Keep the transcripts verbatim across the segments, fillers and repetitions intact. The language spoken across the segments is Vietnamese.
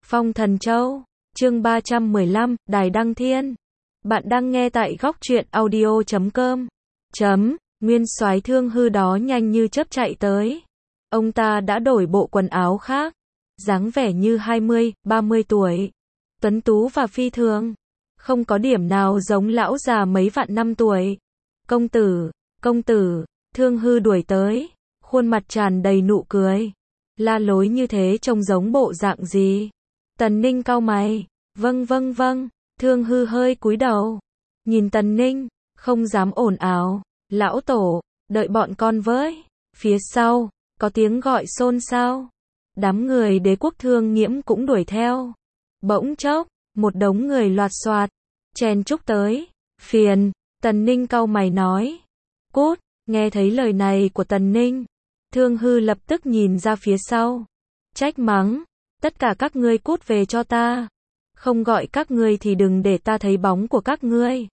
Phong Thần Châu, chương ba trăm mười lăm, Đài Đăng Thiên. Bạn đang nghe tại góc truyện audio chấm com. Chấm, nguyên soái Thương Hư đó nhanh như chớp chạy tới. Ông ta đã đổi bộ quần áo khác, dáng vẻ như hai mươi, ba mươi tuổi. Tuấn tú và phi thường, không có điểm nào giống lão già mấy vạn năm tuổi. Công tử, công tử, Thương Hư đuổi tới, khuôn mặt tràn đầy nụ cười. La lối như thế trông giống bộ dạng gì? Tần Ninh cau mày, vâng vâng vâng, Thương Hư hơi cúi đầu, nhìn Tần Ninh, không dám ồn ào. Lão tổ, đợi bọn con với. Phía sau, có tiếng gọi xôn xao. Đám người Đế quốc Thương Nghiễm cũng đuổi theo. Bỗng chốc, một đống người loạt soạt, chen chúc tới. Phiền, Tần Ninh cau mày nói. Cút, nghe thấy lời này của Tần Ninh. Thương Hư lập tức nhìn ra phía sau, trách mắng, tất cả các ngươi cút về cho ta, không gọi các ngươi thì đừng để ta thấy bóng của các ngươi.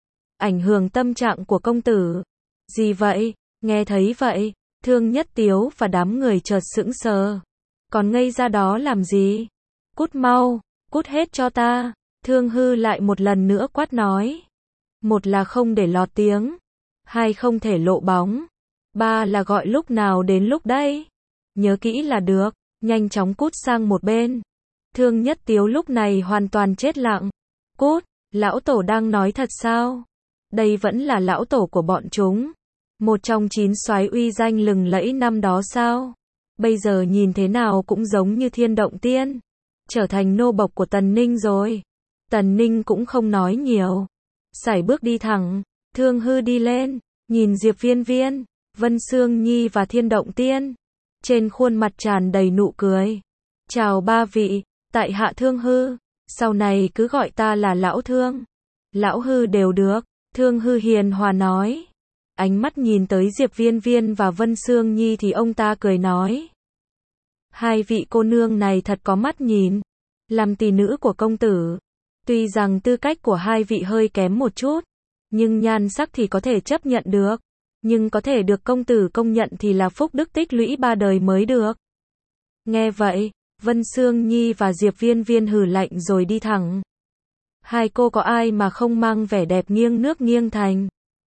Ảnh hưởng tâm trạng của công tử. Gì vậy? Nghe thấy vậy, Thương Nhất Tiếu và đám người chợt sững sờ. Còn ngây ra đó làm gì? Cút mau, cút hết cho ta. Thương Hư lại một lần nữa quát nói. Một là không để lọt tiếng, hai không thể lộ bóng, ba là gọi lúc nào đến lúc đây. Nhớ kỹ là được, nhanh chóng cút sang một bên. Thương Nhất Tiếu lúc này hoàn toàn chết lặng. Cút, lão tổ đang nói thật sao? Đây vẫn là lão tổ của bọn chúng, một trong chín soái uy danh lừng lẫy năm đó sao? Bây giờ nhìn thế nào cũng giống như Thiên Động Tiên, trở thành nô bộc của Tần Ninh rồi. Tần Ninh cũng không nói nhiều, sải bước đi thẳng. Thương Hư đi lên, nhìn Diệp Viên Viên, Vân Sương Nhi và Thiên Động Tiên, trên khuôn mặt tràn đầy nụ cười. Chào ba vị, tại hạ Thương Hư, sau này cứ gọi ta là Lão Thương. Lão Hư đều được, Thương Hư hiền hòa nói. Ánh mắt nhìn tới Diệp Viên Viên và Vân Sương Nhi thì ông ta cười nói. Hai vị cô nương này thật có mắt nhìn, làm tỷ nữ của công tử. Tuy rằng tư cách của hai vị hơi kém một chút, nhưng nhan sắc thì có thể chấp nhận được. Nhưng có thể được công tử công nhận thì là phúc đức tích lũy ba đời mới được. Nghe vậy, Vân Sương Nhi và Diệp Viên Viên hừ lạnh rồi đi thẳng. Hai cô có ai mà không mang vẻ đẹp nghiêng nước nghiêng thành.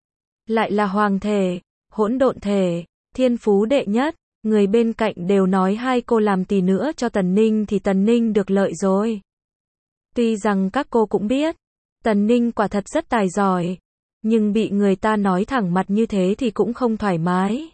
Lại là hoàng thể, hỗn độn thể, thiên phú đệ nhất. Người bên cạnh đều nói hai cô làm tỷ nữa cho Tần Ninh thì Tần Ninh được lợi rồi. Tuy rằng các cô cũng biết, Tần Ninh quả thật rất tài giỏi, nhưng bị người ta nói thẳng mặt như thế thì cũng không thoải mái.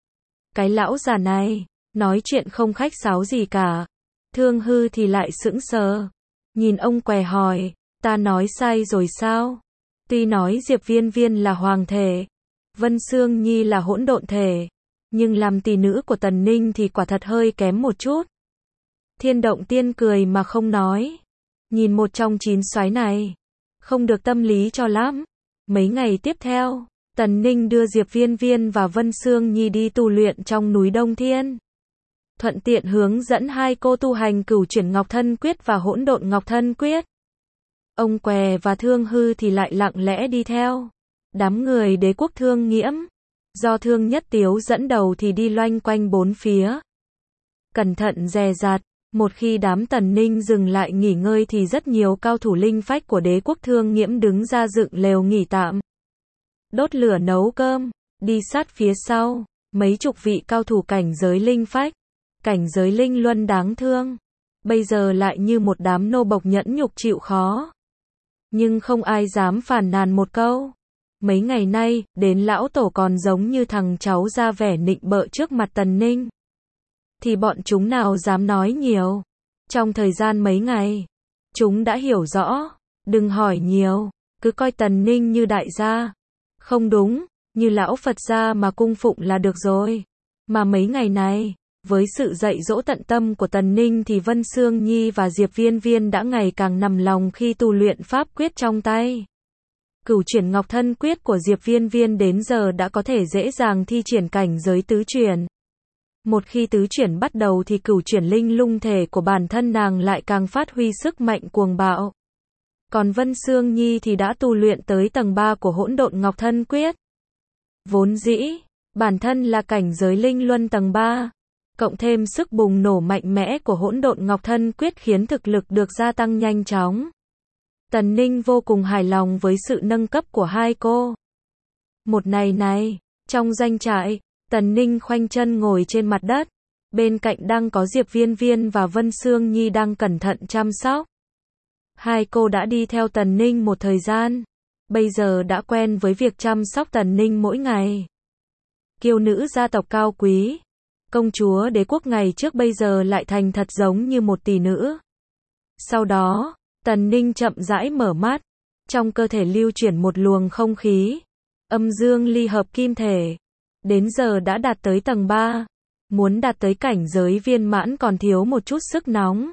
Cái lão già này, nói chuyện không khách sáo gì cả. Thương Hư thì lại sững sờ, nhìn ông què hỏi, ta nói sai rồi sao? Tuy nói Diệp Viên Viên là hoàng thể, Vân Sương Nhi là hỗn độn thể, nhưng làm tỷ nữ của Tần Ninh thì quả thật hơi kém một chút. Thiên Động Tiên cười mà không nói, nhìn một trong chín soái này, không được tâm lý cho lắm. Mấy ngày tiếp theo, Tần Ninh đưa Diệp Viên Viên và Vân Sương Nhi đi tu luyện trong núi Đông Thiên. Thuận tiện hướng dẫn hai cô tu hành Cửu Chuyển Ngọc Thân Quyết và Hỗn Độn Ngọc Thân Quyết. Ông què và Thương Hư thì lại lặng lẽ đi theo. Đám người Đế quốc Thương Nghiễm, do Thương Nhất Tiếu dẫn đầu thì đi loanh quanh bốn phía. Cẩn thận dè dặt, một khi đám Tần Ninh dừng lại nghỉ ngơi thì rất nhiều cao thủ linh phách của Đế quốc Thương Nghiễm đứng ra dựng lều nghỉ tạm. Đốt lửa nấu cơm, đi sát phía sau, mấy chục vị cao thủ cảnh giới linh phách, cảnh giới linh luân đáng thương. Bây giờ lại như một đám nô bộc nhẫn nhục chịu khó. Nhưng không ai dám phàn nàn một câu. Mấy ngày nay, đến lão tổ còn giống như thằng cháu ra vẻ nịnh bợ trước mặt Tần Ninh. Thì bọn chúng nào dám nói nhiều. Trong thời gian mấy ngày, chúng đã hiểu rõ, đừng hỏi nhiều, cứ coi Tần Ninh như đại gia. Không đúng, như lão Phật gia mà cung phụng là được rồi. Mà mấy ngày này, với sự dạy dỗ tận tâm của Tần Ninh thì Vân Sương Nhi và Diệp Viên Viên đã ngày càng nằm lòng khi tu luyện pháp quyết trong tay. Cửu Chuyển Ngọc Thân Quyết của Diệp Viên Viên đến giờ đã có thể dễ dàng thi triển cảnh giới tứ chuyển. Một khi tứ chuyển bắt đầu thì cửu chuyển linh lung thể của bản thân nàng lại càng phát huy sức mạnh cuồng bạo. Còn Vân Sương Nhi thì đã tu luyện tới tầng ba của Hỗn Độn Ngọc Thân Quyết. Vốn dĩ, bản thân là cảnh giới linh luân tầng ba, cộng thêm sức bùng nổ mạnh mẽ của hỗn độn Ngọc Thân Quyết khiến thực lực được gia tăng nhanh chóng. Tần Ninh vô cùng hài lòng với sự nâng cấp của hai cô. Một ngày này, trong doanh trại, Tần Ninh khoanh chân ngồi trên mặt đất, bên cạnh đang có Diệp Viên Viên và Vân Sương Nhi đang cẩn thận chăm sóc. Hai cô đã đi theo Tần Ninh một thời gian, bây giờ đã quen với việc chăm sóc Tần Ninh mỗi ngày. Kiêu nữ gia tộc cao quý, công chúa đế quốc ngày trước bây giờ lại thành thật giống như một tỷ nữ. Sau đó, Tần Ninh chậm rãi mở mắt, trong cơ thể lưu chuyển một luồng không khí, âm dương ly hợp kim thể, đến giờ đã đạt tới tầng ba, muốn đạt tới cảnh giới viên mãn còn thiếu một chút sức nóng.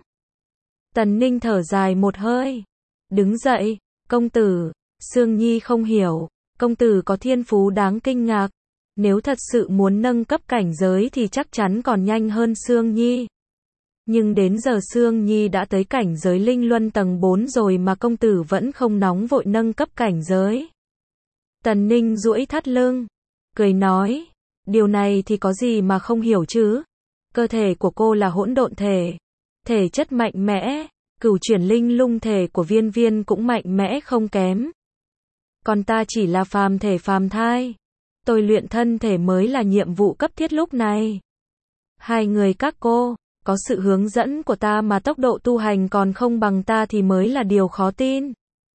Tần Ninh thở dài một hơi, đứng dậy, công tử, Sương Nhi không hiểu, công tử có thiên phú đáng kinh ngạc, nếu thật sự muốn nâng cấp cảnh giới thì chắc chắn còn nhanh hơn Sương Nhi. Nhưng đến giờ Sương Nhi đã tới cảnh giới linh luân tầng bốn rồi mà công tử vẫn không nóng vội nâng cấp cảnh giới. Tần Ninh duỗi thắt lưng, cười nói, điều này thì có gì mà không hiểu chứ? Cơ thể của cô là hỗn độn thể, thể chất mạnh mẽ, cửu chuyển linh lung thể của Viên Viên cũng mạnh mẽ không kém. Còn ta chỉ là phàm thể phàm thai, tôi luyện thân thể mới là nhiệm vụ cấp thiết lúc này. Hai người các cô, có sự hướng dẫn của ta mà tốc độ tu hành còn không bằng ta thì mới là điều khó tin.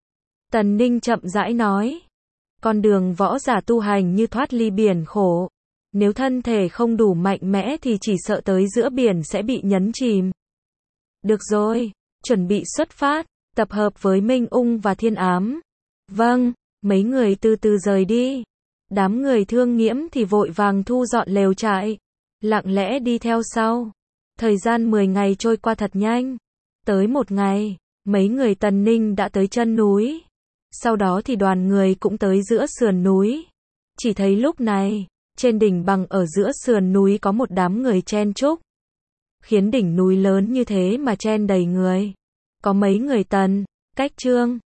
Tần Ninh chậm rãi nói, con đường võ giả tu hành như thoát ly biển khổ, nếu thân thể không đủ mạnh mẽ thì chỉ sợ tới giữa biển sẽ bị nhấn chìm. Được rồi, chuẩn bị xuất phát, tập hợp với Minh Ung và Thiên Ám. Vâng, mấy người từ từ rời đi. Đám người Thương Nghiễm thì vội vàng thu dọn lều trại, lặng lẽ đi theo sau. Thời gian mười ngày trôi qua thật nhanh. Tới một ngày, mấy người Tần Ninh đã tới chân núi. Sau đó thì đoàn người cũng tới giữa sườn núi. Chỉ thấy lúc này, trên đỉnh bằng ở giữa sườn núi có một đám người chen chúc. Khiến đỉnh núi lớn như thế mà chen đầy người. Có mấy người Tần, Cách Trương,